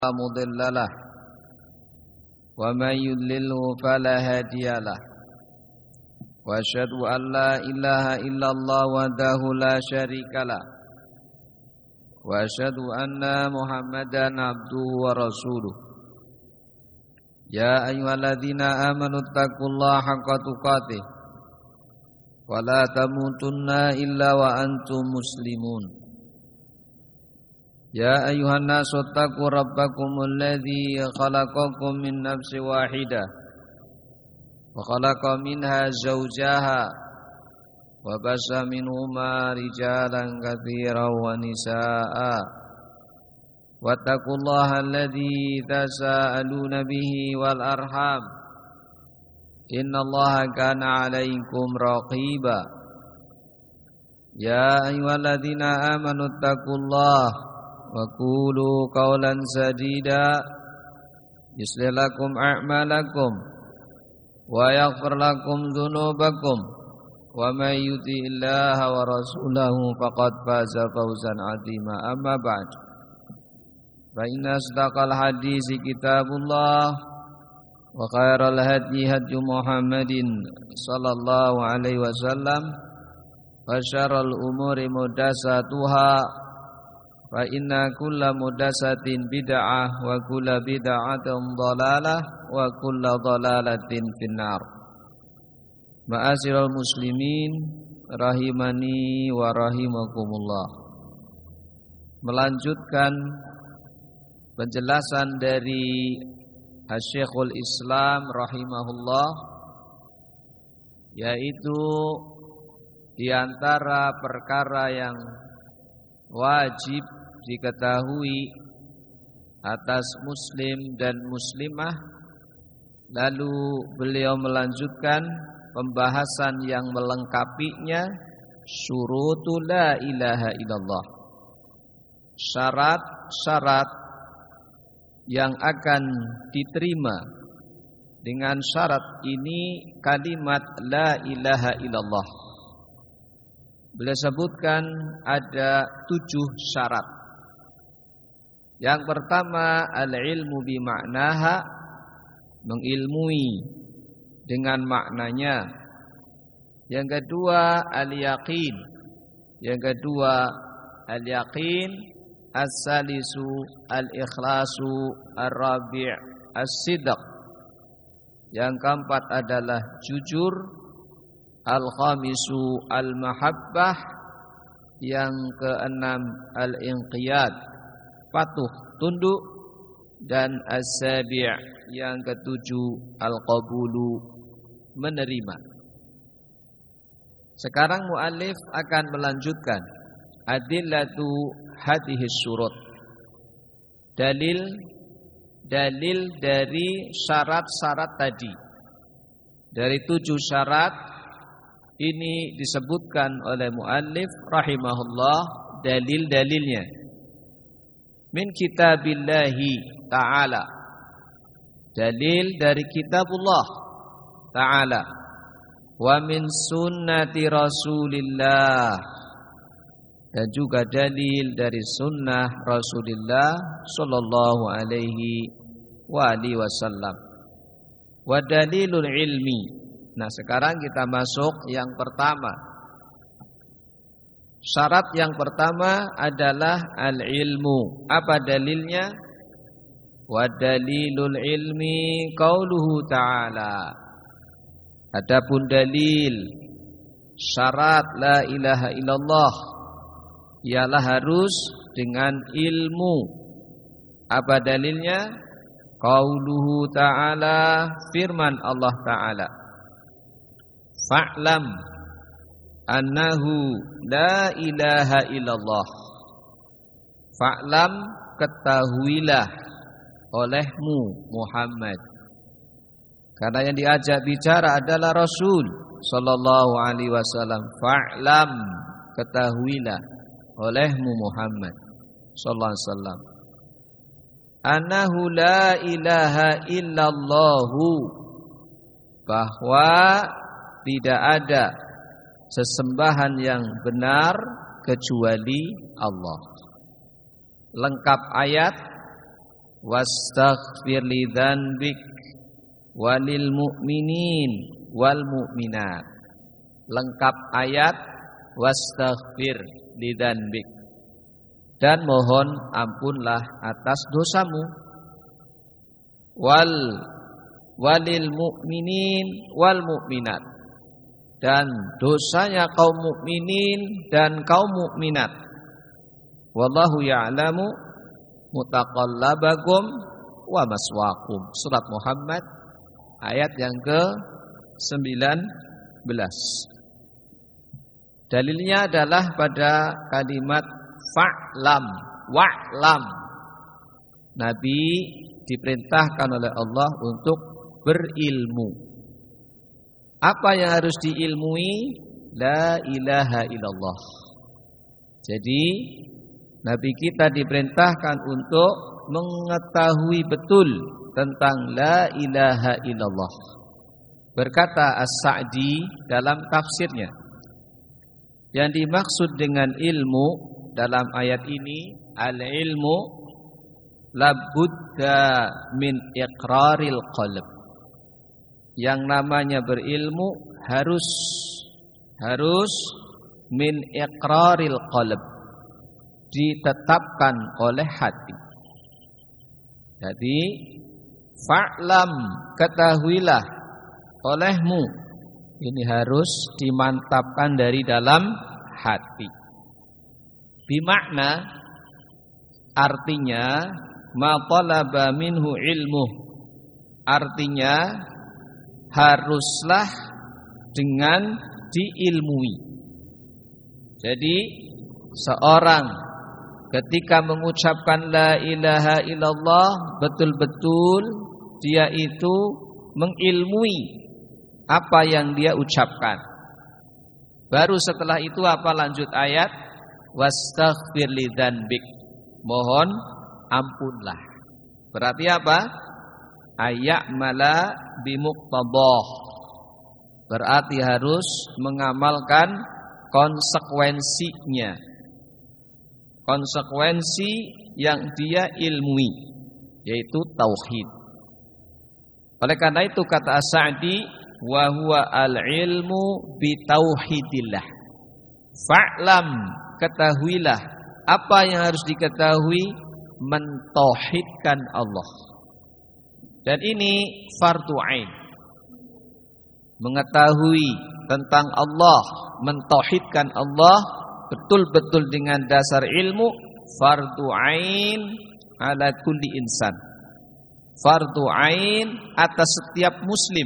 مضل له ومن يضلل فلا هادي له وأشهد أن لا إله إلا الله وحده لا شريك له وأشهد أن محمدا عبده ورسوله يا أيها الذين آمنوا اتقوا الله حق تقاته ولا تموتن إلا وأنتم مسلمون يا أيها الناس اتقوا ربكم الذي خلقكم من نفس واحدة وخلق منها زوجها وبث منهما رجالا كثيرا ونساء واتقوا الله الذي تساءلون به والأرحام إن الله كان عليكم رقيبا يا أيها الذين آمنوا اتقوا الله وقولوا قولا سديدا يصلح لكم أعمالكم ويغفر لكم ذنوبكم ومن يطع الله ورسوله فقد فاز فوزا عظيما أما بعد فإن أصدق الحديث كتاب الله وخير الهدي هدي محمد صلى الله عليه وسلم وشر الأمور محدثاتها فإن كل محدثة بدعة وكل بدعة ضلالة وكل ضلالة في النار. Ma'asyiral muslimin rahimani wa rahimakumullah. Melanjutkan penjelasan dari Syekhul Islam rahimahullah, yaitu di antara perkara yang wajib diketahui atas muslim dan muslimah. Lalu beliau melanjutkan pembahasan yang melengkapinya, syurutul la ilaha illallah, syarat-syarat yang akan diterima dengan syarat ini kalimat la ilaha illallah. Beliau sebutkan ada 7 syarat. Yang pertama, al-ilmu bima'naha, mengilmui dengan maknanya. Yang kedua, al-yaqin. Yang kedua, al-yaqin. As-salisu al-ikhlasu. Ar-rabi' as-sidq. Yang keempat adalah jujur. Al-khamisu al-mahabbah. Yang keenam al-inqiyad, patuh tunduk. Dan as-sabi' yang ketujuh al-qabulu, menerima. Sekarang muallif akan melanjutkan adillatu hadhihi syurut, dalil dari syarat-syarat tadi. Dari 7 syarat ini disebutkan oleh muallif rahimahullah dalil-dalilnya min kitabillahi ta'ala, dalil dari kitabullah ta'ala, wa min sunnati rasulillah, dan juga dalil dari sunnah Rasulullah sallallahu alaihi wa alihi wasallam. Wa dalilul ilmi. Nah, sekarang kita masuk yang pertama. Syarat yang pertama adalah al-ilmu. Apa dalilnya? Wa dalilul ilmi qauluhu ta'ala. Adapun dalil syarat la ilaha illallah ialah harus dengan ilmu. Apa dalilnya? Qauluhu ta'ala, firman Allah Ta'ala. Fa'lam annahu la ilaha illallah. Fa'lam, ketahuilah olehmu Muhammad. Karena yang diajak bicara adalah Rasul sallallahu alaihi wasallam. Fa'lam, ketahuilah olehmu Muhammad sallallahu alaihi wasallam. Annahu la ilaha illallahu, bahwa tidak ada sesembahan yang benar kecuali Allah. Lengkap ayat wastaghfir li dzanbik walil mu'minin wal mu'minat. Lengkap ayat wastaghfir li dzanbik, dan mohon ampunlah atas dosamu. Walil mu'minin wal mu'minat, dan dosanya kaum mukminin dan kaum mukminat. Wallahu ya'lamu mutaqallabakum wa maswaakum. Surat Muhammad ayat yang ke-19. Dalilnya adalah pada kalimat fa'lam, wa'lam. Nabi diperintahkan oleh Allah untuk berilmu. Apa yang harus diilmui? La ilaha illallah. Jadi Nabi kita diperintahkan untuk mengetahui betul tentang la ilaha illallah. Berkata As-Sa'di dalam tafsirnya, yang dimaksud dengan ilmu dalam ayat ini, al-ilmu labudda min iqraril qalb. Yang namanya berilmu harus min iqraril qalb, ditetapkan oleh hati. Jadi fa'lam, ketahuilah, olehmu, ini harus dimantapkan dari dalam hati. Bimakna, artinya ma talaba minhu ilmu, artinya haruslah dengan diilmui. Jadi seorang ketika mengucapkan la ilaha illallah, betul-betul dia itu mengilmui apa yang dia ucapkan. Baru setelah itu apa lanjut ayat? Wastaghfir li dzanbik, mohon ampunlah. Berarti apa? Ayya'mala bimuqtadah, berarti harus mengamalkan konsekuensinya, konsekuensi yang dia ilmui, yaitu tauhid. Oleh karena itu kata As-Sa'di, wa huwa al-ilmu bitauhidillah. Fa'lam, ketahuilah. Apa yang harus diketahui? Mentauhidkan Allah. Dan ini fardu ain. Mengetahui tentang Allah, mentauhidkan Allah betul-betul dengan dasar ilmu, fardu ain ala kulli insan. Fardu ain atas setiap muslim.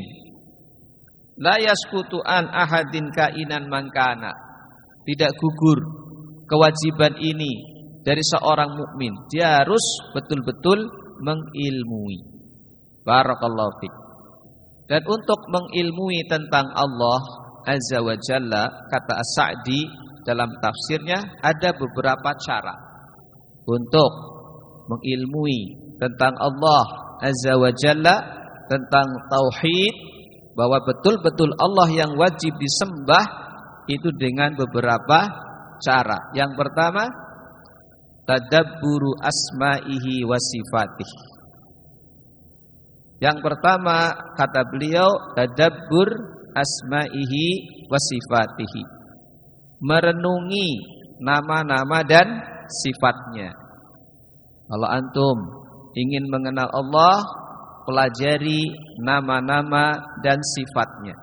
La yasqutu an ahadin kainan mangkana. Tidak gugur kewajiban ini dari seorang mukmin. Dia harus betul-betul mengilmui. Barakallahu fiik. Dan untuk mengilmui tentang Allah Azza wa Jalla, kata As-Sa'di dalam tafsirnya, ada beberapa cara untuk mengilmui tentang Allah Azza wa Jalla, tentang tauhid, bahwa betul-betul Allah yang wajib disembah, itu dengan beberapa cara. Yang pertama, tadabburu asma'ihi wa sifatihi. Yang pertama kata beliau, tadabbur asma'ihi wa sifatihi, merenungi nama-nama dan sifatnya. Kalau antum ingin mengenal Allah, pelajari nama-nama dan sifatnya.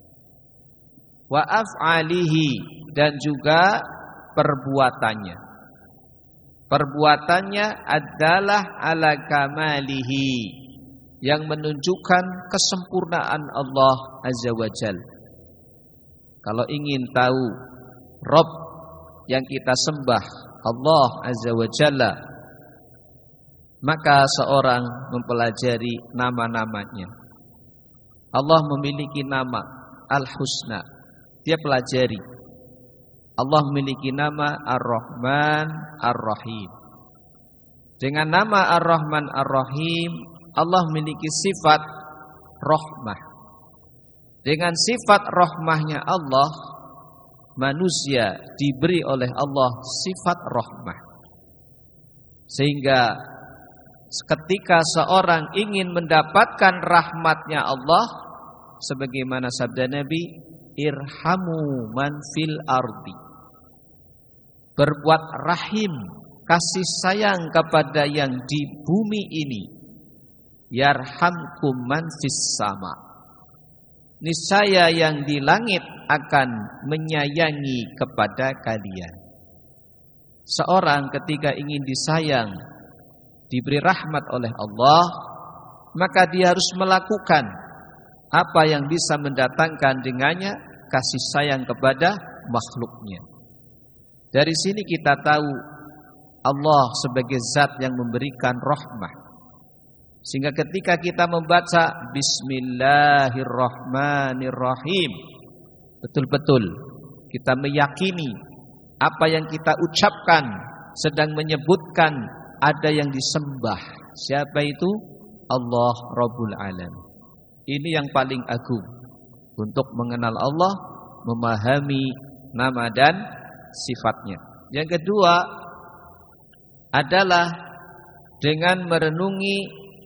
Wa af'alihi, dan juga perbuatannya. Perbuatannya adalah ala kamalihi, yang menunjukkan kesempurnaan Allah Azza wa Jalla. Kalau ingin tahu Rabb yang kita sembah, Allah Azza wa Jalla, maka seorang mempelajari nama-namanya. Allah memiliki nama Al-Husna, dia pelajari. Allah memiliki nama Ar-Rahman Ar-Rahim. Dengan nama Ar-Rahman Ar-Rahim, Allah memiliki sifat rahmah. Dengan sifat rahmahnya Allah, manusia diberi oleh Allah sifat rahmah. Sehingga ketika seorang ingin mendapatkan rahmatnya Allah, sebagaimana sabda Nabi, irhamu man fil ardi, berbuat rahim, kasih sayang kepada yang di bumi ini, yarhamkum man fis sama, niscaya yang di langit akan menyayangi kepada kalian. Seorang ketika ingin disayang, diberi rahmat oleh Allah, maka dia harus melakukan apa yang bisa mendatangkan dengannya kasih sayang kepada makhluknya. Dari sini kita tahu Allah sebagai zat yang memberikan rahmah. Sehingga ketika kita membaca Bismillahirrahmanirrahim, betul-betul kita meyakini apa yang kita ucapkan sedang menyebutkan ada yang disembah. Siapa itu? Allah Rabbul Alamin. Ini yang paling agung. Untuk mengenal Allah, memahami nama dan sifatnya. Yang kedua adalah dengan merenungi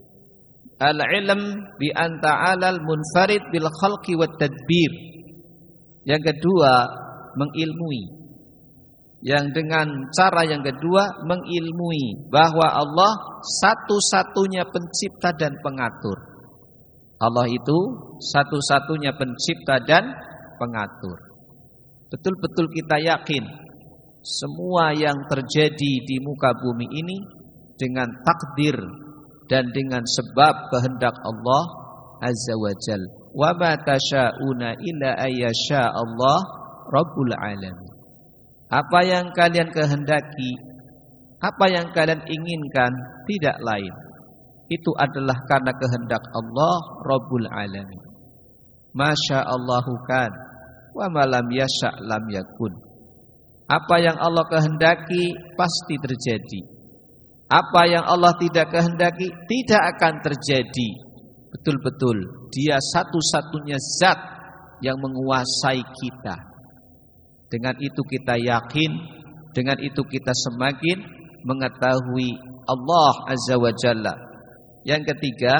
al-ilm bi an ta'ala al-munfarid bil khalqi wat tadbir. Yang kedua, mengilmui. Yang dengan cara yang kedua, mengilmui bahwa Allah satu-satunya pencipta dan pengatur. Allah itu satu-satunya pencipta dan pengatur. Betul-betul kita yakin semua yang terjadi di muka bumi ini dengan takdir dan dengan sebab kehendak Allah Azza wa Jalla. Wa ma tasyauna illa ayyasha Allah Rabbul Alamin. Apa yang kalian kehendaki, apa yang kalian inginkan tidak lain, itu adalah karena kehendak Allah Rabbul Alamin. Masya Allahu kan, wa ma lam yasha' lam yakun. Apa yang Allah kehendaki pasti terjadi. Apa yang Allah tidak kehendaki tidak akan terjadi. Betul-betul Dia satu-satunya zat yang menguasai kita. Dengan itu kita yakin, dengan itu kita semakin mengetahui Allah Azza wa Jalla. Yang ketiga,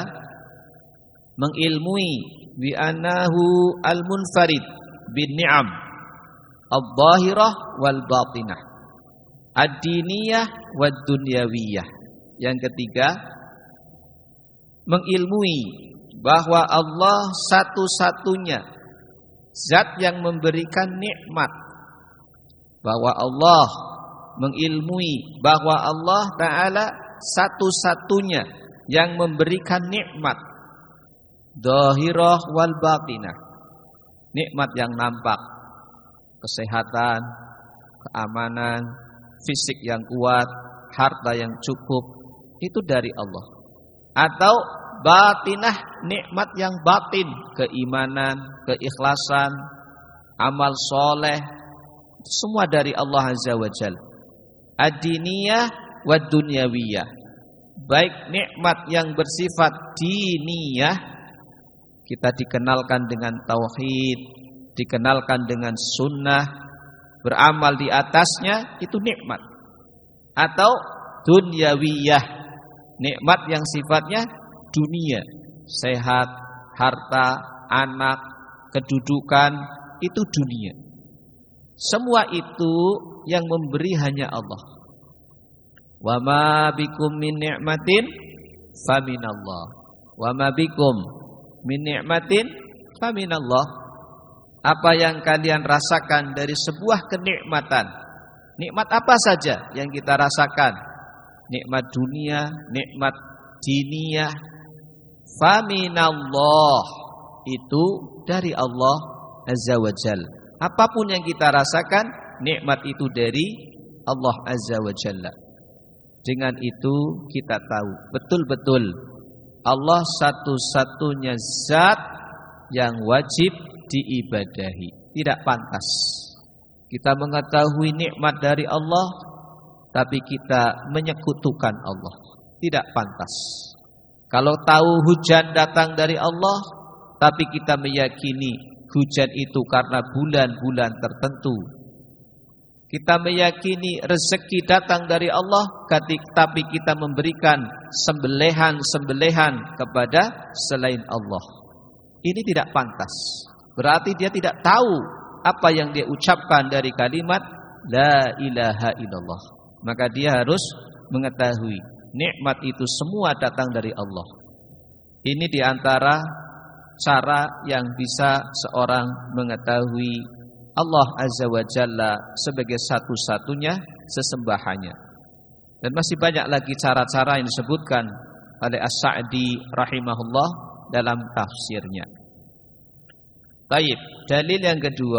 mengilmui bi annahu al-munfarid bin ni'am al-zahirah wal batinah, ad-diniyah wad dunyawiyah. Yang ketiga, mengilmui bahwa Allah satu-satunya zat yang memberikan nikmat. Bahwa Allah, mengilmui bahwa Allah Ta'ala satu-satunya yang memberikan nikmat zahirah wal batinah. Nikmat yang nampak, kesehatan, keamanan, fisik yang kuat, harta yang cukup, itu dari Allah. Atau batinah, nikmat yang batin, keimanan, keikhlasan, amal soleh, semua dari Allah Azza wa Jalla. Ad-diniyah wa dunyawiyah. Baik nikmat yang bersifat diniyah, kita dikenalkan dengan tauhid, dikenalkan dengan sunnah, beramal di atasnya, itu nikmat. Atau dunyawiyah, nikmat yang sifatnya dunia, sehat, harta, anak, kedudukan, itu dunia. Semua itu yang memberi hanya Allah. Wa ma bikum min ni'matin faminallah. Wa ma bikum min ni'matin faminallah. Apa yang kalian rasakan dari sebuah kenikmatan, nikmat apa saja yang kita rasakan, nikmat dunia, nikmat diniyah, faminallah, itu dari Allah Azza wa Jalla. Apapun yang kita rasakan, nikmat itu dari Allah Azza wa Jalla. Dengan itu kita tahu betul-betul Allah satu-satunya zat yang wajib diibadahi. Tidak pantas kita mengetahui nikmat dari Allah, tapi kita menyekutukan Allah. Tidak pantas. Kalau tahu hujan datang dari Allah, tapi kita meyakini hujan itu karena bulan-bulan tertentu, Kita meyakini rezeki datang dari Allah, tapi kita memberikan sembelihan-sembelihan kepada selain Allah. Ini tidak pantas. Berarti dia tidak tahu apa yang dia ucapkan dari kalimat La ilaha illallah. Maka dia harus mengetahui nikmat itu semua datang dari Allah. Ini diantara cara yang bisa seorang mengetahui Allah Azza wa Jalla sebagai satu-satunya sesembahannya. Dan masih banyak lagi cara-cara yang disebutkan oleh As-Sa'di rahimahullah dalam tafsirnya. Baik, dalil yang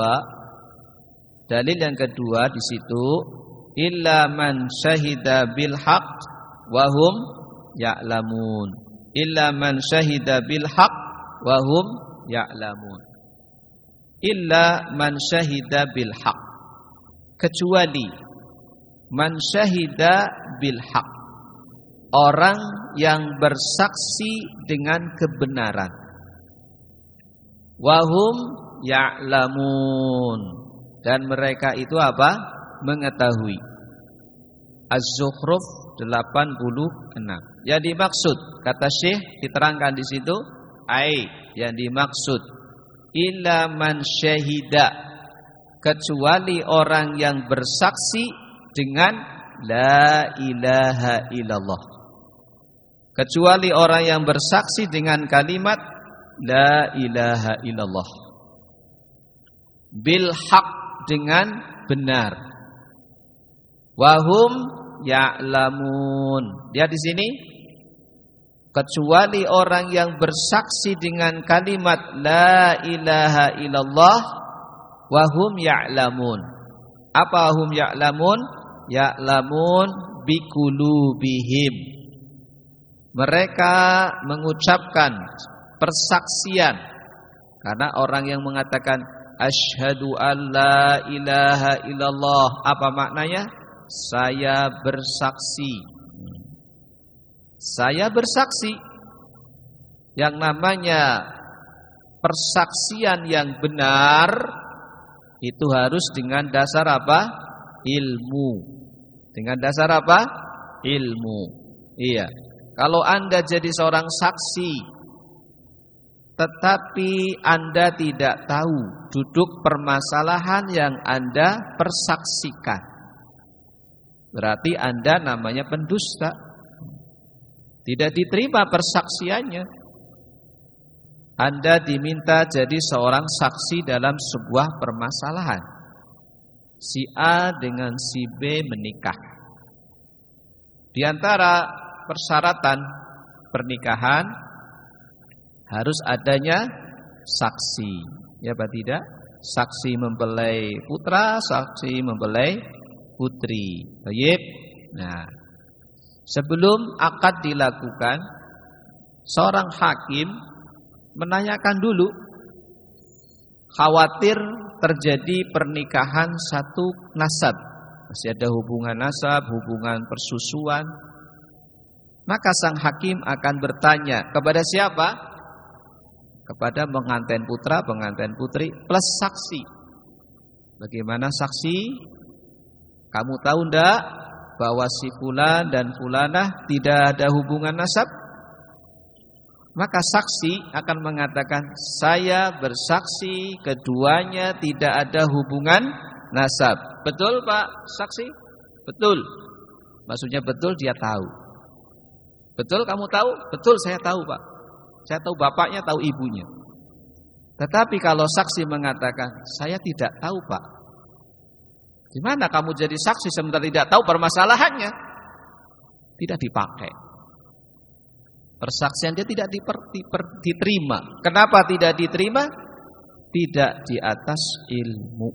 kedua di situ illa man syahida bil haqq wa hum ya'lamun. Illa man syahida bil haqq wa hum ya'lamun. Illa man syahida bil haq, kecuali man syahida bil haq, orang yang bersaksi dengan kebenaran. Wahum ya'lamun, dan mereka itu apa? Mengetahui. Az-Zukhruf 86. Yang dimaksud kata Syekh diterangkan di situ, yang dimaksud illa man syahida, kecuali orang yang bersaksi dengan la ilaha illallah. Kecuali orang yang bersaksi dengan kalimat la ilaha illallah. Bil haq, dengan benar. Wahum ya'lamun. Dia di sini kecuali orang yang bersaksi dengan kalimat la ilaha illallah wa hum ya'lamun. Apa hum ya'lamun? Ya'lamun biqulubihim. Mereka mengucapkan persaksian, karena orang yang mengatakan asyhadu an la ilaha illallah, apa maknanya? Saya bersaksi. Saya bersaksi. Yang namanya persaksian yang benar itu harus dengan dasar apa? Ilmu. Dengan dasar apa? Ilmu. Iya. Kalau Anda jadi seorang saksi, tetapi Anda tidak tahu duduk permasalahan yang Anda persaksikan, berarti Anda namanya pendusta. Tidak diterima persaksiannya. Anda diminta jadi seorang saksi dalam sebuah permasalahan. Si A dengan si B menikah. Di antara persyaratan pernikahan harus adanya saksi. Ya apa tidak? Saksi mempelai putra, saksi mempelai putri. Baik. Nah, sebelum akad dilakukan, seorang hakim menanyakan dulu, khawatir terjadi pernikahan satu nasab, masih ada hubungan nasab, hubungan persusuan. Maka sang hakim akan bertanya kepada siapa? Kepada pengantin putra, pengantin putri plus saksi. Bagaimana saksi? Kamu tahu enggak bahwa si fulan dan fulanah tidak ada hubungan nasab? Maka saksi akan mengatakan, saya bersaksi keduanya tidak ada hubungan nasab. Betul Pak saksi? Betul. Maksudnya betul, dia tahu. Betul kamu tahu? Betul saya tahu Pak. Saya tahu bapaknya, tahu ibunya. Tetapi kalau saksi mengatakan, saya tidak tahu Pak. Gimana kamu jadi saksi sementara tidak tahu permasalahannya? Tidak dipakai. Persaksian dia tidak diterima. Kenapa tidak diterima? Tidak di atas ilmu.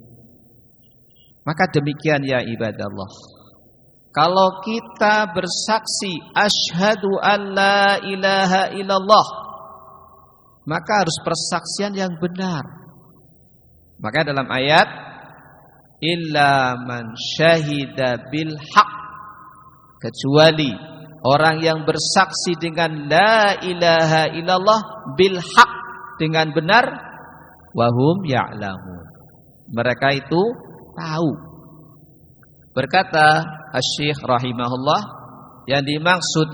Maka demikian ya ibadallah. Kalau kita bersaksi asyhadu an la ilaha illallah, maka harus persaksian yang benar. Maka dalam ayat illa man syahida bil haq, kecuali orang yang bersaksi dengan la ilaha illallah bil haq, dengan benar, wahum ya'lamun, mereka itu tahu. Berkata Asy-Syaikh rahimahullah, yang dimaksud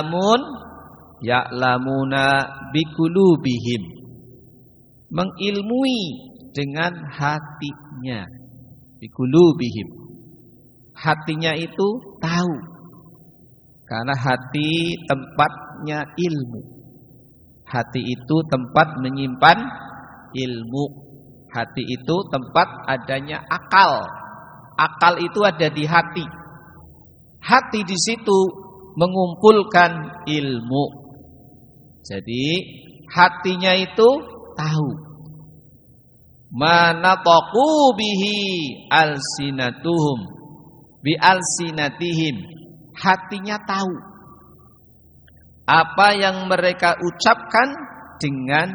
ya'lamuna biqulubihim, mengilmui dengan hatinya. Biqulubihim, hatinya itu tahu, karena hati tempatnya ilmu. Hati itu tempat menyimpan ilmu. Hati itu tempat adanya akal. Akal itu ada di hati. Hati di situ mengumpulkan ilmu. Jadi hatinya itu tahu. Manataqu bihi alsinatuhum bi alsinatihim. Hatinya tahu apa yang mereka ucapkan dengan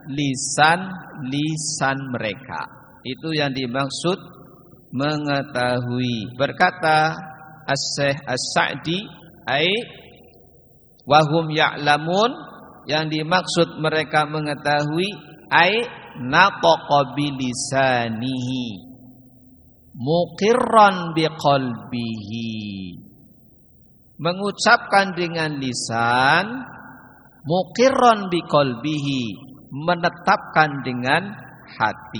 lisan mereka. Itu yang dimaksud mengetahui. Berkata As-Syaikh As-Sa'di, ai wahum ya'lamun, yang dimaksud mereka mengetahui, ai nataqa bilisanihi muqirran biqalbihi, mengucapkan dengan lisan, muqirran biqalbihi, menetapkan dengan hati,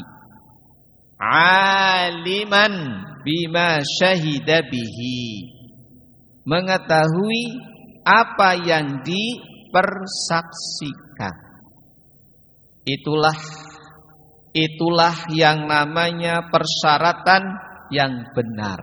aliman bima syahida bihi, mengetahui apa yang dipersaksikan. Itulah yang namanya persyaratan yang benar.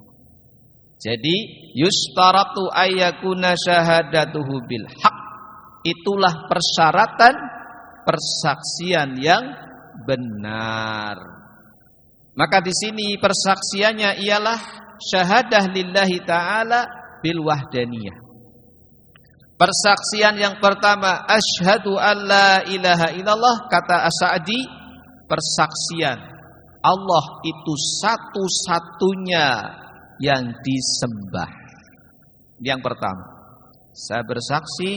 Jadi yustaratu ayyakuna syahadatuhu bil haq. Itulah persyaratan persaksian yang benar. Maka di sini persaksiannya ialah syahadah lillahi ta'ala bil wahdaniyah. Persaksian yang pertama, asyhadu alla ilaha illallah, kata As-Sa'di, persaksian Allah itu satu-satunya yang disembah. Yang pertama, saya bersaksi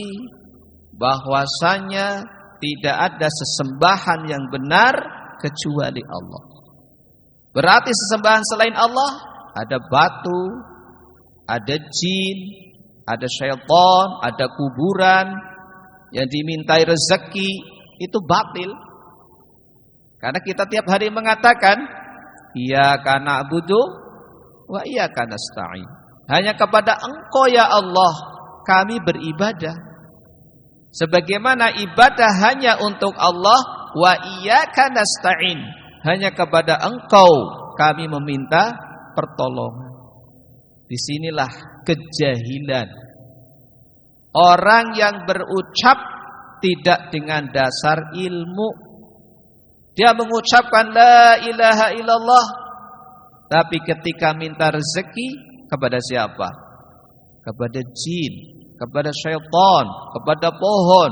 bahwasanya tidak ada sesembahan yang benar kecuali Allah. Berarti sesembahan selain Allah, ada batu, ada jin, ada syaitan, ada kuburan yang dimintai rezeki, itu batil. Karena kita tiap hari mengatakan iyyaka na'budu wa iyyaka nasta'in. Hanya kepada Engkau ya Allah kami beribadah. Sebagaimana ibadah hanya untuk Allah, wa iyyaka nasta'in, hanya kepada Engkau kami meminta pertolongan. Disinilah kejahilan orang yang berucap tidak dengan dasar ilmu. Dia mengucapkan la ilaha illallah, tapi ketika minta rezeki kepada siapa? Kepada jin, kepada syaitan, kepada pohon.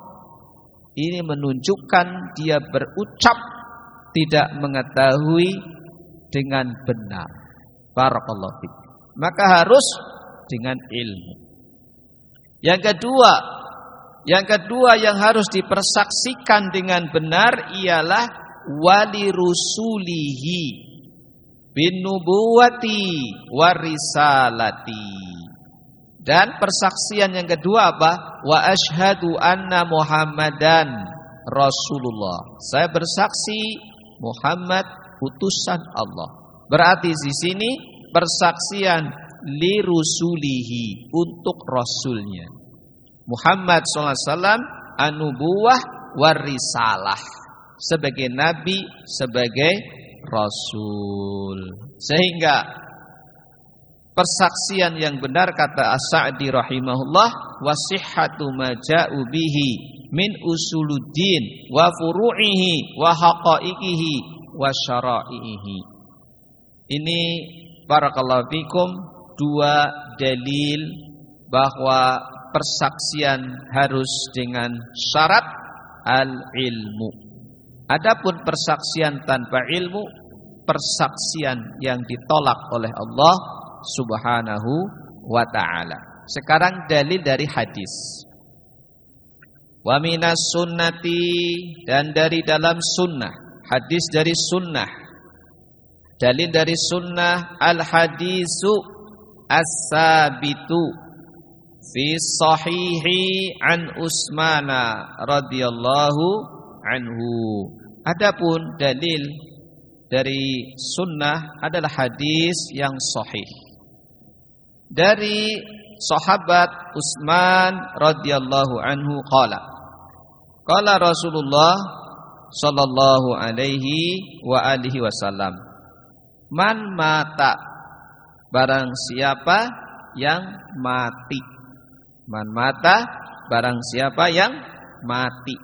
Ini menunjukkan dia berucap tidak mengetahui dengan benar. Barakallahu fiik. Maka harus dengan ilmu. Yang kedua yang harus dipersaksikan dengan benar ialah wali rusulihi bin nubuwati warisalati. Dan persaksian yang kedua apa? Wa asyhadu anna Muhammadan Rasulullah. Saya bersaksi Muhammad utusan Allah. Berarti di sini persaksian li rusulihi, untuk rasulnya. Muhammad SAW an-nubuwah warisalah, sebagai nabi, sebagai rasul. Sehingga persaksian yang benar, kata As-Sa'di rahimahullah, wasihhatu ma ja'u bihi min usuluddin wa furu'ihi wa haqa'iqihi wa syara'ihi. Ini barakallahu fikum dua dalil bahwa persaksian harus dengan syarat al-ilmu. Adapun persaksian tanpa ilmu, persaksian yang ditolak oleh Allah Subhanahu wa ta'ala. Sekarang dalil dari hadis. Wa minas sunnati, dan dari dalam sunnah, hadis dari sunnah. Dalil dari sunnah al-hadisu as-sabitu fi sahihi an Utsmana radhiyallahu anhu. Adapun dalil dari sunnah adalah hadis yang sahih dari sahabat Utsman radhiyallahu anhu qala Rasulullah sallallahu alaihi wa alihi wasallam, man mata, barang siapa yang mati. Man mata, barang siapa yang mati.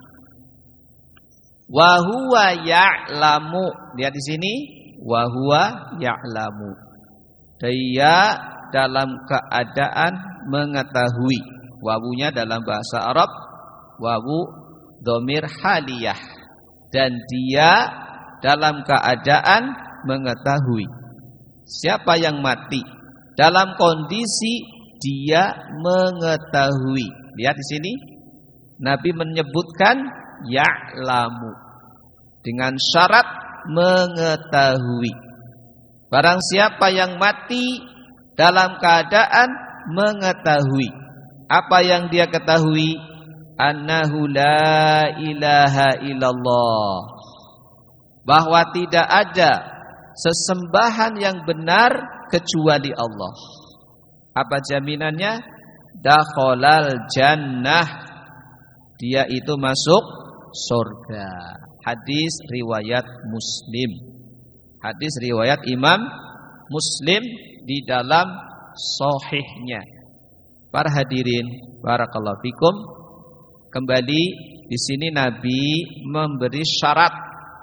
Wa huwa ya'lamu. Lihat di sini, wa huwa ya'lamu. Dia dalam keadaan mengetahui. Wawunya dalam bahasa Arab wawu dhamir haliyah, dan dia dalam keadaan mengetahui. Siapa yang mati dalam kondisi dia mengetahui. Lihat di sini, Nabi menyebutkan ya'lamu dengan syarat mengetahui. Barang siapa yang mati dalam keadaan mengetahui. Apa yang dia ketahui? Annahu la ilaha illallah, bahwa tidak ada sesembahan yang benar kecuali Allah. Apa jaminannya? Dakhalal jannah, dia itu masuk surga. Hadis riwayat Muslim. Hadis riwayat Imam Muslim di dalam sahihnya. Para hadirin, barakallahu fikum. Kembali di sini Nabi memberi syarat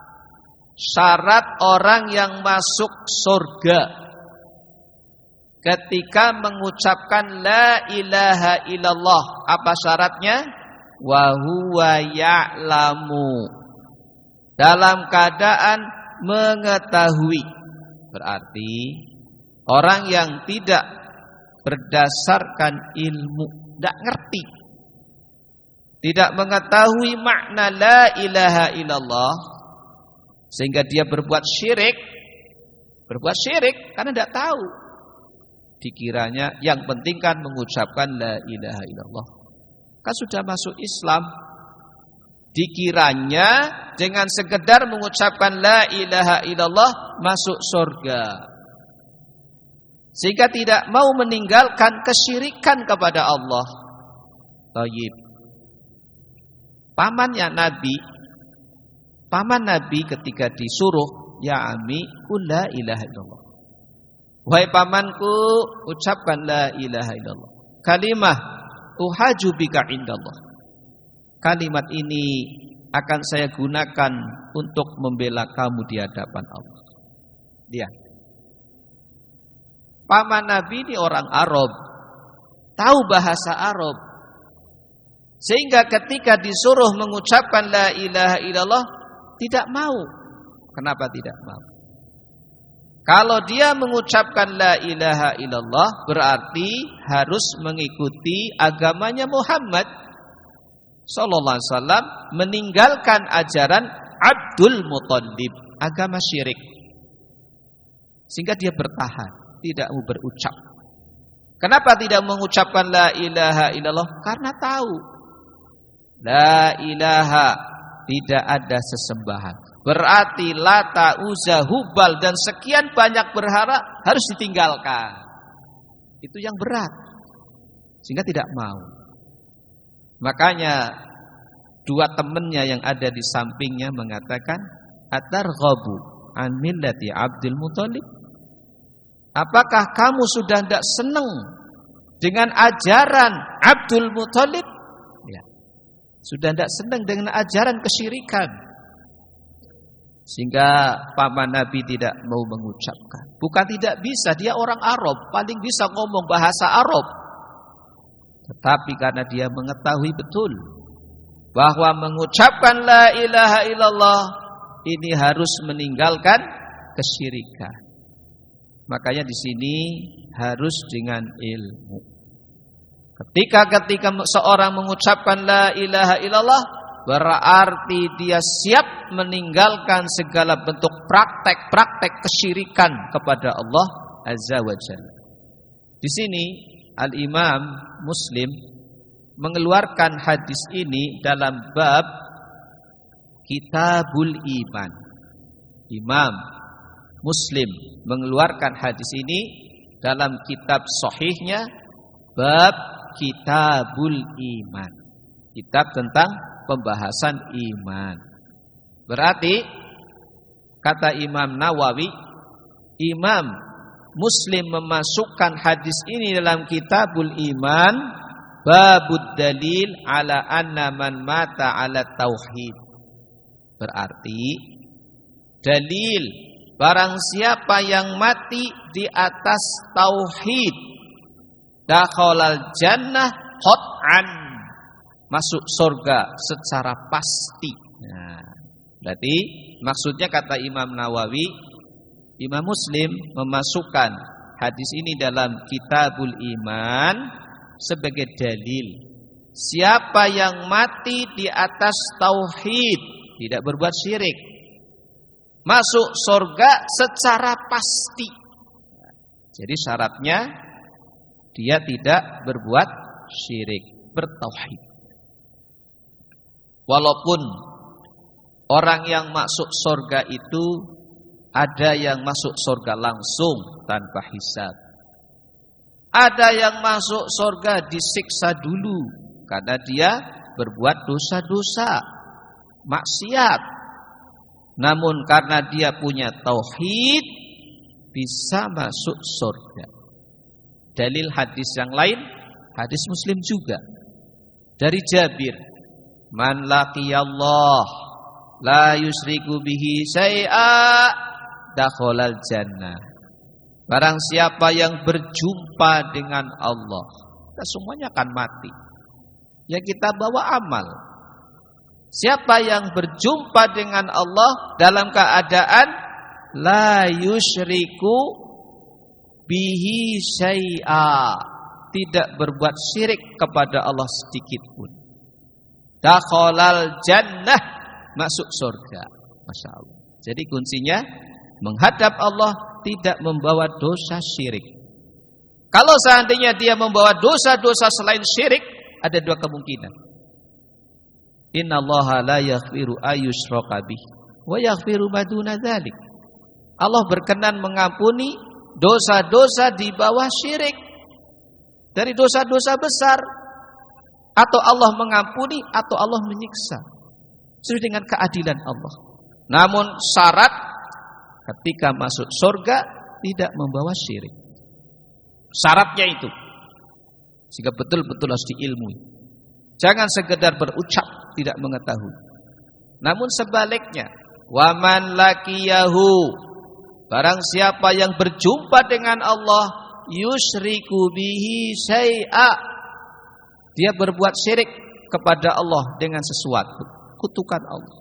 orang yang masuk surga ketika mengucapkan la ilaha illallah. Apa syaratnya? Wa huwa ya'lamu, dalam keadaan mengetahui. Berarti orang yang tidak berdasarkan ilmu, tidak ngerti, tidak mengetahui makna la ilaha illallah, sehingga dia berbuat syirik karena tidak tahu. Dikiranya yang penting kan mengucapkan la ilaha illallah, kan sudah masuk Islam. Dikiranya dengan sekedar mengucapkan la ilaha illallah masuk surga, sehingga tidak mau meninggalkan kesyirikan kepada Allah. Thayyib. Paman Nabi ketika disuruh, ya ami qul la ilaha illallah, wahai pamanku, ucapkan la ilaha illallah, kalimah uhaju bika indallah, kalimat ini akan saya gunakan untuk membela kamu di hadapan Allah. Dia paman Nabi ini orang Arab, tahu bahasa Arab, sehingga ketika disuruh mengucapkan la ilaha illallah tidak mau. Kenapa tidak mau? Kalau dia mengucapkan la ilaha illallah berarti harus mengikuti agamanya Muhammad sallallahu alaihi wasallam, meninggalkan ajaran Abdul Muthalib, agama syirik. Sehingga dia bertahan, tidak mau berucap. Kenapa tidak mengucapkan la ilaha illallah? Karena tahu la ilaha, tidak ada sesembahan. Berarti Lata, Uzza, Hubal dan sekian banyak berhala harus ditinggalkan. Itu yang berat, sehingga tidak mau. Makanya dua temannya yang ada di sampingnya mengatakan, atarghabu an millati Abdul Muthalib, apakah kamu sudah tidak senang dengan ajaran Abdul Muthalib? Ya, sudah tidak senang dengan ajaran kesyirikan, sehingga paman Nabi tidak mau mengucapkan. Bukan tidak bisa, dia orang Arab, paling bisa ngomong bahasa Arab. Tetapi karena dia mengetahui betul bahwa mengucapkan la ilaha illallah ini harus meninggalkan kesyirikan, makanya di sini harus dengan ilmu. Ketika seorang mengucapkan la ilaha illallah berarti dia siap meninggalkan segala bentuk praktek-praktek kesyirikan kepada Allah Azza wa Jalla. Di sini Al-Imam Muslim mengeluarkan hadis ini dalam bab Kitabul Iman. Imam Muslim mengeluarkan hadis ini dalam kitab sahihnya bab Kitabul Iman. Kitab tentang pembahasan iman. Berarti kata Imam Nawawi, Imam Muslim memasukkan hadis ini dalam Kitabul Iman, babud dalil ala anna man mata ala tauhid. Berarti dalil barang siapa yang mati di atas tauhid, dakhalal jannah qat'an, masuk surga secara pasti. Nah, berarti maksudnya kata Imam Nawawi, Imam Muslim memasukkan hadis ini dalam Kitabul Iman sebagai dalil. Siapa yang mati di atas tauhid, tidak berbuat syirik, masuk surga secara pasti. Jadi syaratnya dia tidak berbuat syirik, bertauhid. Walaupun orang yang masuk surga itu ada yang masuk surga langsung tanpa hisab, ada yang masuk surga disiksa dulu karena dia berbuat dosa-dosa, maksiat. Namun karena dia punya tauhid bisa masuk surga. Dalil hadis yang lain, hadis Muslim juga dari Jabir, man laqiyallah la yusyriku bihi syai'a dakhalal jannah. Barang siapa yang berjumpa dengan Allah, kita semuanya akan mati. Ya kita bawa amal. Siapa yang berjumpa dengan Allah dalam keadaan la yusyriku bihi syai'a, tidak berbuat syirik kepada Allah sedikit pun, dakhalal jannah, masuk surga. Masya Allah. Jadi kuncinya menghadap Allah, tidak membawa dosa syirik. Kalau seandainya dia membawa dosa-dosa selain syirik, ada dua kemungkinan. Innallaha la yaghfiru ayyushraka bih wa yaghfiru ma duna dzalik. Allah berkenan mengampuni dosa-dosa di bawah syirik, dari dosa-dosa besar, atau Allah mengampuni atau Allah menyiksa sesuai dengan keadilan Allah. Namun syarat ketika masuk surga tidak membawa syirik. Syaratnya itu, sehingga betul-betul harus diilmui. Jangan sekedar berucap tidak mengetahui. Namun sebaliknya, waman laqiyahu, barang siapa yang berjumpa dengan Allah, yusyriku bihi syai'a, dia berbuat syirik kepada Allah dengan sesuatu, kutukan Allah,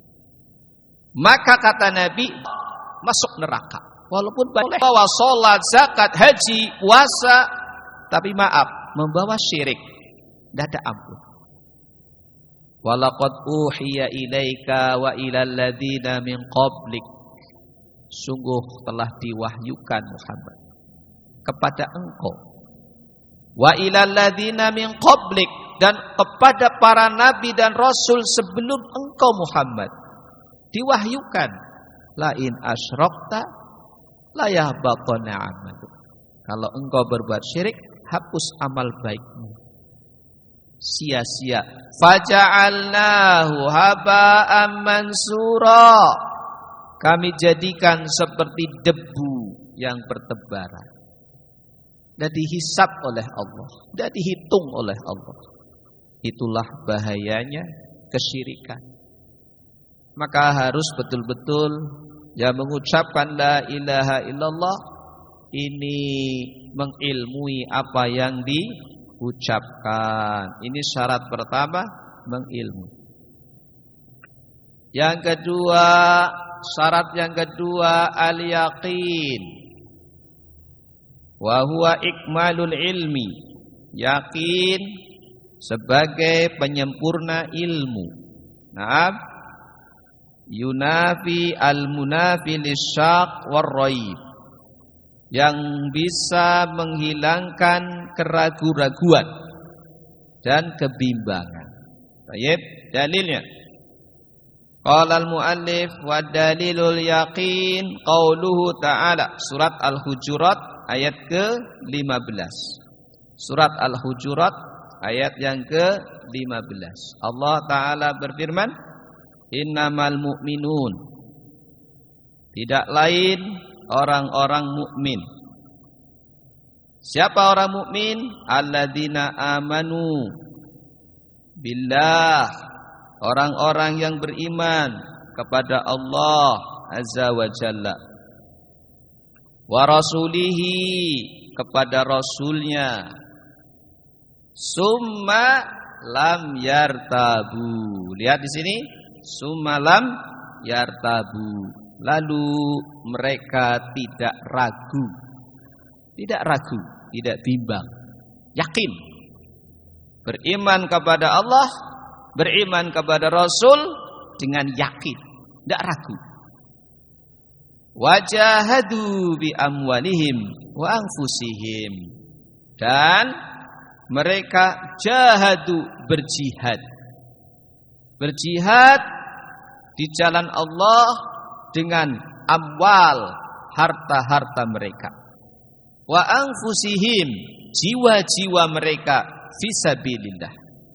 maka kata Nabi masuk neraka. Walaupun boleh bawa sholat, zakat, haji, puasa, tapi maaf, membawa syirik, tidak ada ampun. Walaqad uhiya ilaika wa ilal ladzina min qablik, sungguh telah diwahyukan Muhammad kepada engkau, wa ilal ladzina min qablik, dan kepada para nabi dan rasul sebelum engkau Muhammad, diwahyukan, la in asyrakta la yahbatanna 'amaluk, kalau engkau berbuat syirik, hapus amal baikmu, sia-sia. Faja'alnahu haba'an mansura, kami jadikan seperti debu yang bertebaran, tidak dihisab oleh Allah, tidak dihitung oleh Allah. Itulah bahayanya kesyirikan. Maka harus betul-betul yang mengucapkan la ilaha illallah ini mengilmui apa yang diucapkan. Ini syarat pertama, mengilmui. Yang kedua, syarat yang kedua al-yaqin. Wa huwa ikmalul ilmi, yakin sebagai penyempurna ilmu. Nah, yunafi al-munafi lisyaq war-raib, yang bisa menghilangkan keraguan-raguan dan kebimbangan. Baik, dalilnya. Qala al-muallif wa dalilul yaqin qauluhu ta'ala, surat Al-Hujurat ayat ke-15. Surat Al-Hujurat ayat yang ke-15. Allah Ta'ala berfirman, innamal mu'minun, tidak lain orang-orang mukmin. Siapa orang mukmin? Alladzina amanu billah, orang-orang yang beriman kepada Allah Azza wa Jalla, wa rasulihi, kepada rasulnya, summa lam yartabu. Lihat di sini, summa lam yartabu, lalu mereka tidak ragu, tidak bimbang, yakin. Beriman kepada Allah, beriman kepada Rasul dengan yakin, tidak ragu. Wajahadu bi amwalihim wa anfusihim, dan mereka jahadu, berjihad di jalan Allah dengan amwal, harta-harta mereka. Wa anfusihim, jiwa-jiwa mereka, fisabilillah.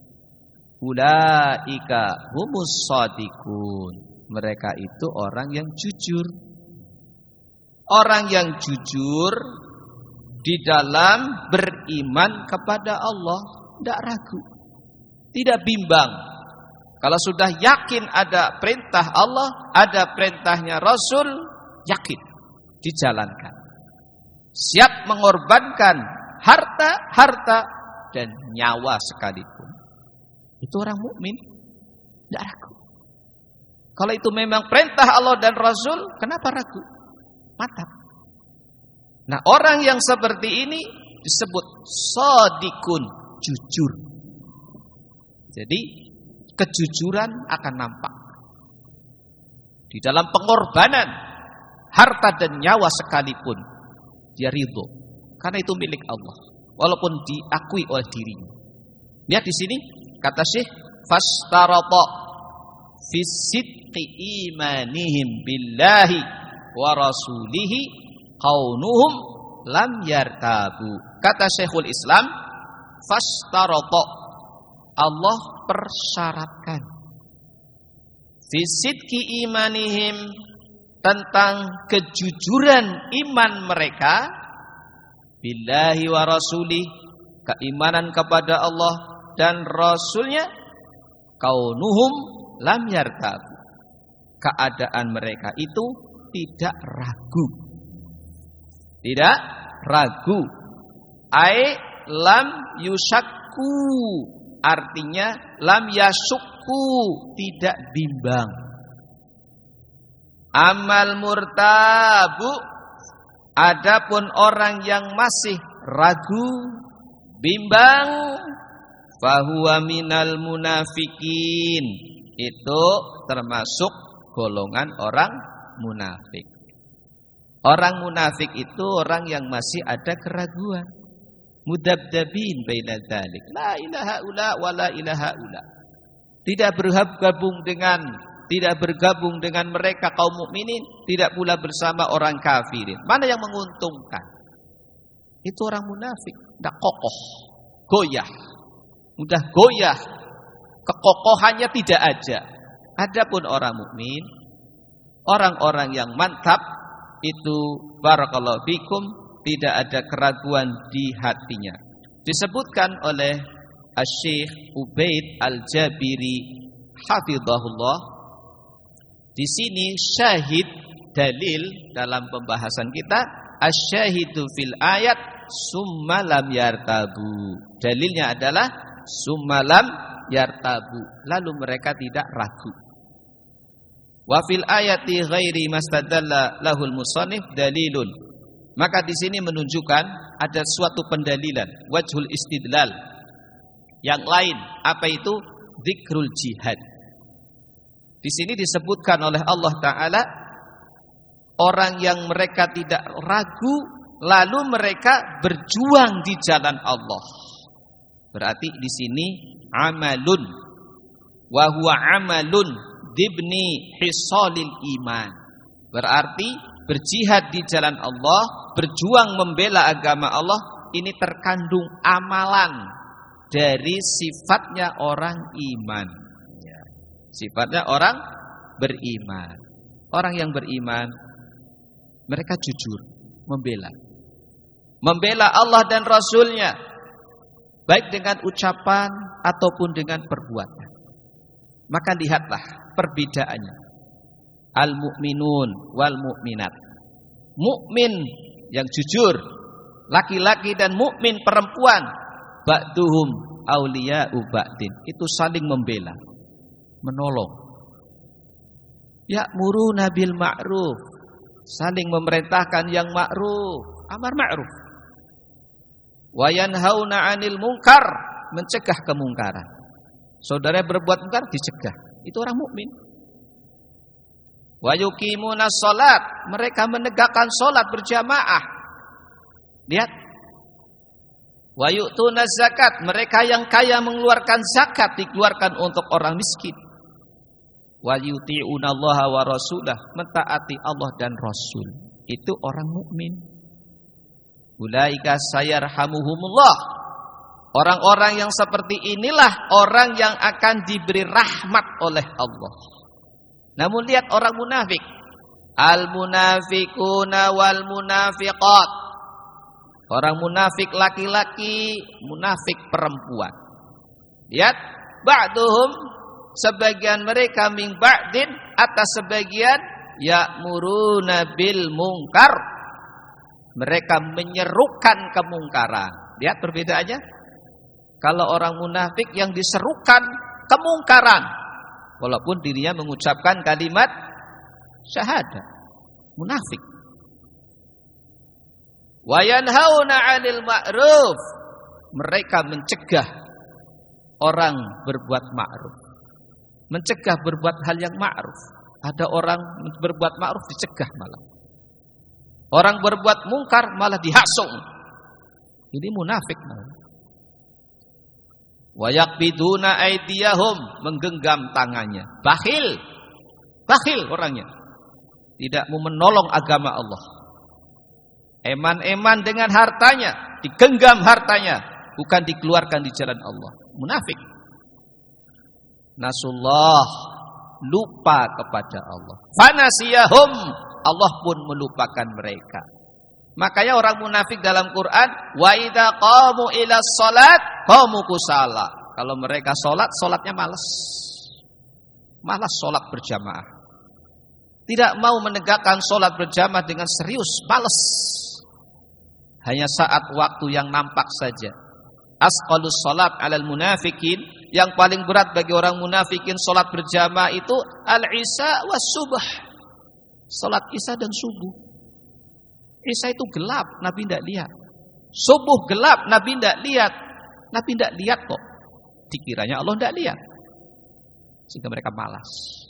Ulaika humus shadiqun, mereka itu orang yang jujur. Orang yang jujur di dalam beriman kepada Allah, tidak ragu, tidak bimbang. Kalau sudah yakin ada perintah Allah, ada perintahnya Rasul, yakin, dijalankan. Siap mengorbankan harta dan nyawa sekalipun. Itu orang mukmin, tidak ragu. Kalau itu memang perintah Allah dan Rasul, kenapa ragu? Mantap. Nah, orang yang seperti ini disebut shadiqun, jujur. Jadi kejujuran akan nampak di dalam pengorbanan harta dan nyawa sekalipun. Dia ridho karena itu milik Allah, walaupun diakui oleh dirinya. Lihat di sini kata Syekh, fastarata fi sidqi imanihim billahi wa rasulihi kaunuhum lam yartabu. Kata Syekhul Islam, fastarata, Allah persyaratkan fi sidqi imanihim, tentang kejujuran iman mereka, billahi wa rasulih, keimanan kepada Allah dan Rasulnya, kaunuhum lam yartabu, keadaan mereka itu tidak ragu. Tidak ragu. Ai lam yusakku, artinya lam yasukku, tidak bimbang. Amal murtabu, adapun orang yang masih ragu, bimbang, fahuwa minal munafikin, itu termasuk golongan orang munafik. Orang munafik itu orang yang masih ada keraguan. Mudabdabin baina dzalik. La ilaha illa wa la ilaha illa. Tidak bergabung dengan mereka kaum mukminin, tidak pula bersama orang kafirin. Mana yang menguntungkan? Itu orang munafik, tidak kokoh, goyah. Mudah goyah, kekokohannya tidak ada. Adapun orang mukmin, orang-orang yang mantap, itu barakallahu fikum, tidak ada keraguan di hatinya. Disebutkan oleh Asy-Syaikh Ubaid Al-Jabiri hafizahullah. Di sini syahid, dalil dalam pembahasan kita, asy-syahidu fil ayat summa lam yartabu. Dalilnya adalah summa lam yartabu, lalu mereka tidak ragu. Wa fil ayati ghairi mastadalla lahul musannif dalilun. Maka di sini menunjukkan ada suatu pendalilan, wajhul istidlal yang lain. Apa itu? Dzikrul jihad. Di sini disebutkan oleh Allah Ta'ala orang yang mereka tidak ragu, lalu mereka berjuang di jalan Allah. Berarti di sini amalun, wa huwa amalun dibni hisalil iman. Berarti berjihad di jalan Allah, berjuang membela agama Allah, ini terkandung amalan dari sifatnya orang iman. Sifatnya orang beriman. Orang yang beriman, mereka jujur membela Allah dan Rasulnya, baik dengan ucapan ataupun dengan perbuatan. Maka lihatlah perbedaannya. Al-mu'minun wal mu'minat. Mukmin yang jujur, laki-laki, dan mukmin perempuan, ba'duhum auliya'u ba'din. Itu saling membela, menolong. Ya'muruna bil ma'ruf, saling memerintahkan yang ma'ruf, amar ma'ruf. Wa yanhauna 'anil munkar, mencegah kemungkaran. Saudara berbuat mungkar, dicegah. Itu orang mukmin. Wa yuqimuna shalat, mereka menegakkan salat berjamaah. Lihat. Wa yu'tuna zakat, mereka yang kaya mengeluarkan zakat, dikeluarkan untuk orang miskin. Wa yuti'una Allah wa rasulah, mentaati Allah dan Rasul. Itu orang mukmin. Ulaika sayarhamuhumullah. Orang-orang yang seperti inilah orang yang akan diberi rahmat oleh Allah. Namun lihat orang munafik. Al-munafiquna wal munafiqat. Orang munafik laki-laki, munafik perempuan. Lihat, ba'duhum, sebagian mereka min ba'din, atas sebagian, ya'muruna bil munkar, mereka menyerukan kemungkaran. Lihat perbedaannya. Kalau orang munafik yang diserukan kemungkaran, walaupun dirinya mengucapkan kalimat syahadah, munafik. Wa yanhauna 'anil ma'ruf, mereka mencegah orang berbuat ma'ruf, mencegah berbuat hal yang ma'ruf. Ada orang berbuat ma'ruf dicegah malah. Orang berbuat mungkar malah dihasung. Ini munafik malah. Wa yaqbiduna aydiyahum, menggenggam tangannya. Bakhil orangnya. Tidak mau menolong agama Allah. Eman-eman dengan hartanya, digenggam hartanya, bukan dikeluarkan di jalan Allah. Munafik. Nasullah, lupa kepada Allah. Fanasiyahum, Allah pun melupakan mereka. Makanya orang munafik dalam Quran, wa idza qamu ila shalat qamu kusala. Kalau mereka salatnya malas. Malas salat berjamaah. Tidak mau menegakkan salat berjamaah dengan serius, malas. Hanya saat waktu yang nampak saja. Asqalus salat 'alal munafikin, yang paling berat bagi orang munafikin salat berjamaah itu al-isya was subh. Salat isya dan subuh. Isya itu gelap, Nabi tidak lihat. Subuh gelap, Nabi tidak lihat. Nabi tidak lihat kok. Dikiranya Allah tidak lihat. Sehingga mereka malas.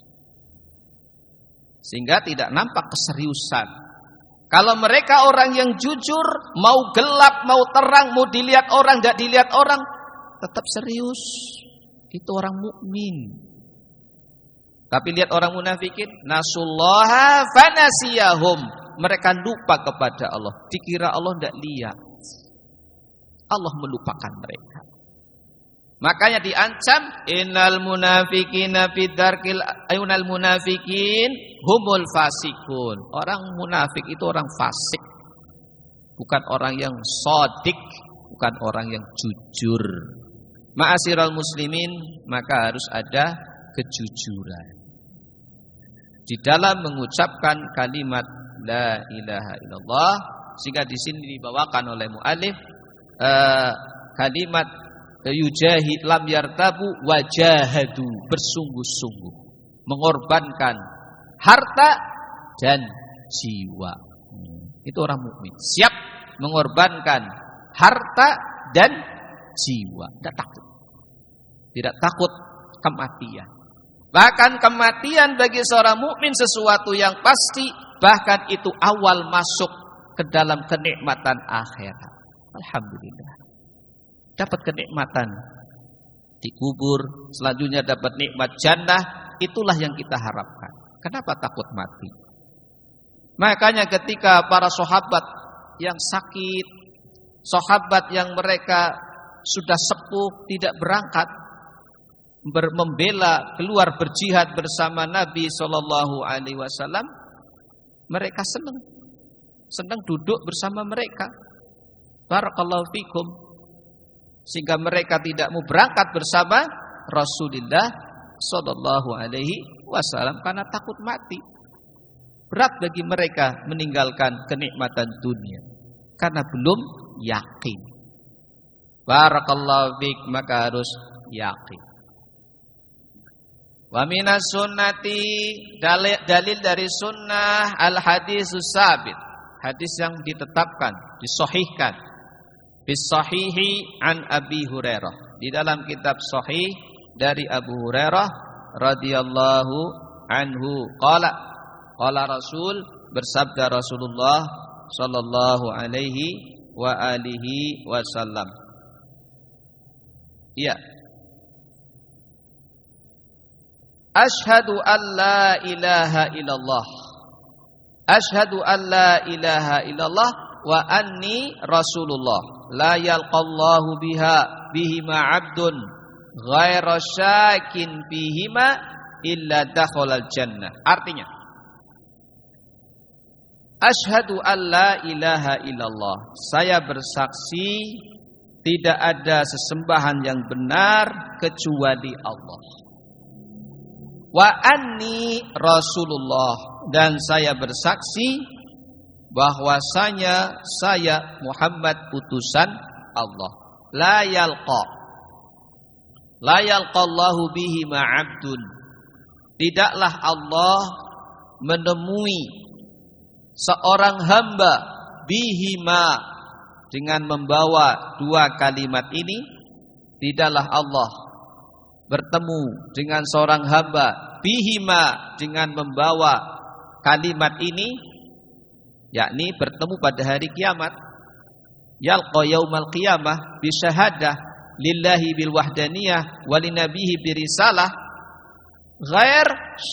Sehingga tidak nampak keseriusan. Kalau mereka orang yang jujur, mau gelap, mau terang, mau dilihat orang, tidak dilihat orang, tetap serius. Itu orang mukmin. Tapi lihat orang munafikin, nasullaha fanasiyahum, mereka lupa kepada Allah. Dikira Allah tidak lihat. Allah melupakan mereka. Makanya diancam, innal munafiqina fid darkil ayunal munafiqin humul fasikun. Orang munafik itu orang fasik. Bukan orang yang shadiq, bukan orang yang jujur. Ma'asyiral muslimin, maka harus ada kejujuran di dalam mengucapkan kalimat la ilaha illallah. Sehingga di sini dibawakan oleh muallif kalimat yujahid lam yartabu wajahadu, bersungguh-sungguh mengorbankan harta dan jiwa. Itu orang mukmin, siap mengorbankan harta dan jiwa, tidak takut kematian. Bahkan kematian bagi seorang mukmin sesuatu yang pasti, bahkan itu awal masuk ke dalam kenikmatan akhirat. Alhamdulillah. Dapat kenikmatan di kubur, selanjutnya dapat nikmat jannah, itulah yang kita harapkan. Kenapa takut mati? Makanya ketika para sahabat yang sakit, sahabat yang mereka sudah sepuh tidak berangkat membela keluar berjihad bersama Nabi SAW, mereka senang duduk bersama mereka. Barakallahu fikum. Sehingga mereka tidak mau berangkat bersama Rasulullah SAW karena takut mati. Berat bagi mereka meninggalkan kenikmatan dunia karena belum yakin. Barakallahu fik, maka harus yakin. Wa minas sunnati, dalil dari sunnah al hadisus sabit, hadis yang ditetapkan, disahihkan. Bis sahihi an Abi Hurairah, di dalam kitab sahih dari Abu Hurairah radhiyallahu anhu, qala Rasul, bersabda Rasulullah sallallahu alaihi wa alihi wasallam. Iya. Asyhadu an la ilaha illallah. Asyhadu an la ilaha illallah wa anni Rasulullah. La yalqallahu bihima 'abdun ghaira syakin bihima illa dakhalal jannah. Artinya, asyhadu an la ilaha illallah. Saya bersaksi tidak ada sesembahan yang benar kecuali Allah. Wa anni Rasulullah, dan saya bersaksi bahwasanya saya Muhammad utusan Allah. La yalqallahu bihi ma'abdun. Tidaklah Allah menemui seorang hamba bihima, dengan membawa dua kalimat ini. Tidaklah Allah bertemu dengan seorang hamba bihima, dengan membawa kalimat ini, yakni bertemu pada hari kiamat. Yalqa yaumal qiyamah bisyahadah lillahi bil wahdaniyah wa linabihi birisalah ghair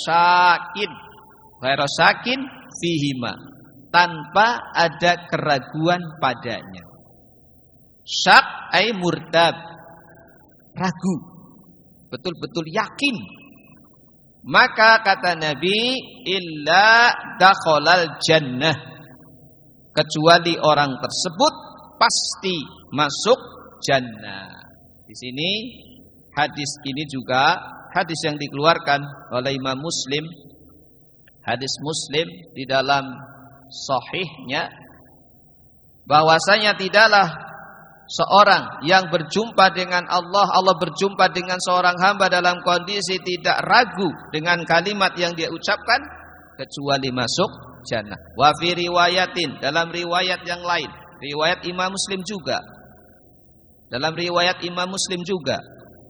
syakin fihima, tanpa ada keraguan padanya. Syak ay murtab, ragu, betul-betul yakin. Maka kata Nabi, illa dakhalal jannah, kecuali orang tersebut pasti masuk jannah. Di sini hadis ini juga hadis yang dikeluarkan oleh Imam Muslim. Hadis Muslim di dalam sahihnya, bahwasanya tidaklah seorang yang berjumpa dengan Allah, Allah berjumpa dengan seorang hamba dalam kondisi tidak ragu dengan kalimat yang dia ucapkan, kecuali masuk jannah. Wa fi riwayatin, dalam riwayat yang lain, riwayat Imam Muslim juga, dalam riwayat Imam Muslim juga,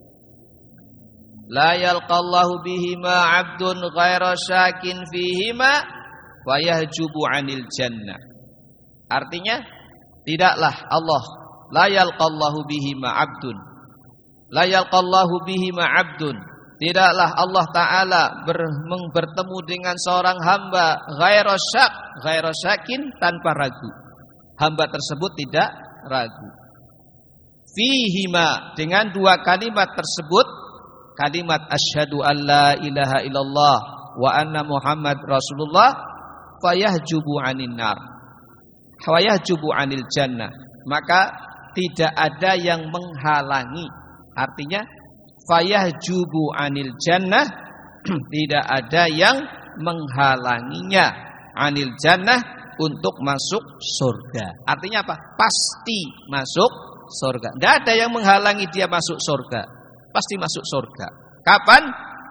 la yalqallahu bihima 'abdun ghaira syakin fihima wa yahjubu 'anil jannah. Artinya, tidaklah Allah, la yalqallahu bihima 'abdun, la yalqallahu bihima 'abdun, tidaklah Allah Ta'ala bertemu dengan seorang hamba ghaira syakin, tanpa ragu. Hamba tersebut tidak ragu. Fihima, dengan dua kalimat tersebut, kalimat asyhadu an la ilaha illallah wa anna Muhammad Rasulullah, fayahjubu 'anin nar, fayahjubu 'anil jannah, maka tidak ada yang menghalangi. Artinya fayahjubu 'anil jannah, tidak ada yang menghalanginya, 'anil jannah, untuk masuk surga. Artinya apa? Pasti masuk surga. Tidak ada yang menghalangi dia masuk surga. Pasti masuk surga. Kapan?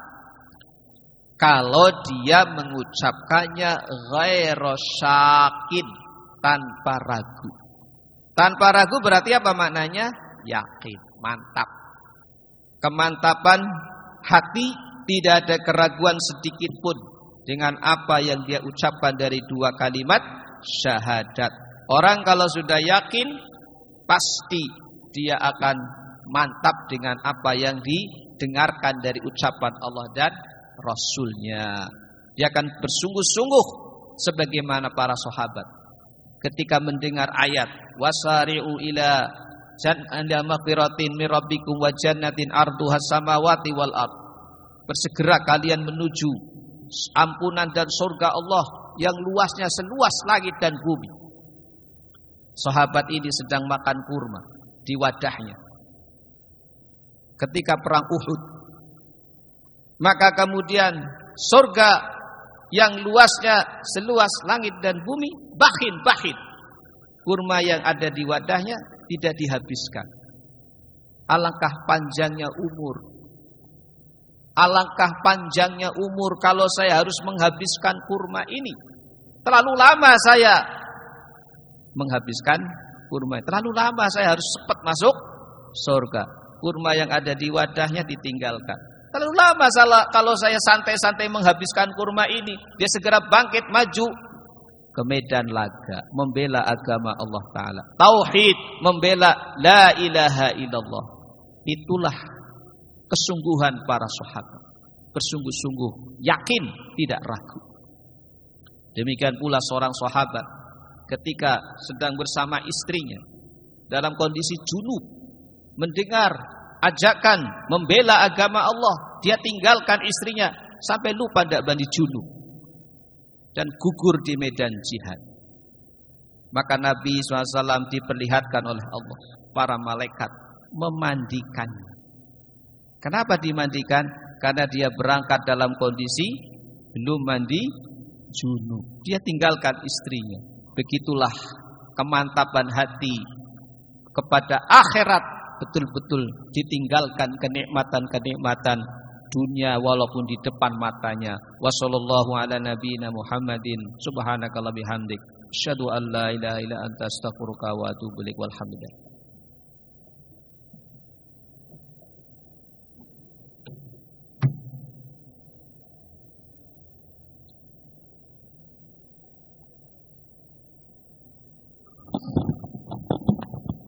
Kalau dia mengucapkannya ghairu syakin, tanpa ragu. Tanpa ragu berarti apa maknanya? Yakin, mantap. Kemantapan hati Tidak ada keraguan sedikit pun dengan apa yang dia ucapkan dari dua kalimat syahadat. Orang kalau sudah yakin, pasti dia akan mantap dengan apa yang didengarkan dari ucapan Allah dan Rasulnya. Dia akan bersungguh-sungguh sebagaimana para sahabat ketika mendengar ayat wasari'u ila jannati maghfiratin min rabbikum wa jannatin arduhas samawati wal ard. Bersegera kalian menuju ampunan dan surga Allah yang luasnya seluas langit dan bumi. Sahabat ini sedang makan kurma di wadahnya ketika perang Uhud. Maka kemudian surga yang luasnya seluas langit dan bumi bahin. Kurma yang ada di wadahnya tidak dihabiskan. Alangkah panjangnya umur. Alangkah panjangnya umur kalau saya harus menghabiskan kurma ini. Terlalu lama saya menghabiskan kurma. Terlalu lama saya harus cepat masuk surga. Kurma yang ada di wadahnya ditinggalkan. Terlalu lama kalau saya santai-santai menghabiskan kurma ini. Dia segera bangkit maju ke medan laga, membela agama Allah Ta'ala. Tauhid, membela la ilaha illallah. Itulah kesungguhan para sahabat. Bersungguh-sungguh, yakin, tidak ragu. Demikian pula seorang sahabat ketika sedang bersama istrinya dalam kondisi junub, mendengar ajakan membela agama Allah, dia tinggalkan istrinya sampai lupa tidak mandi junub dan gugur di medan jihad. Maka Nabi SAW diperlihatkan oleh Allah, para malaikat memandikannya. Kenapa dimandikan? Karena dia berangkat dalam kondisi belum mandi junub. Dia tinggalkan istrinya. Begitulah kemantapan hati kepada akhirat, betul-betul ditinggalkan kenikmatan-kenikmatan dunia walaupun di depan matanya. Wassallallahu ala nabiyina Muhammadin subhanakallah bihamdik asyhadu an la ilaha illa anta astaghfiruka wa atubu ilaik. Walhamdulillah.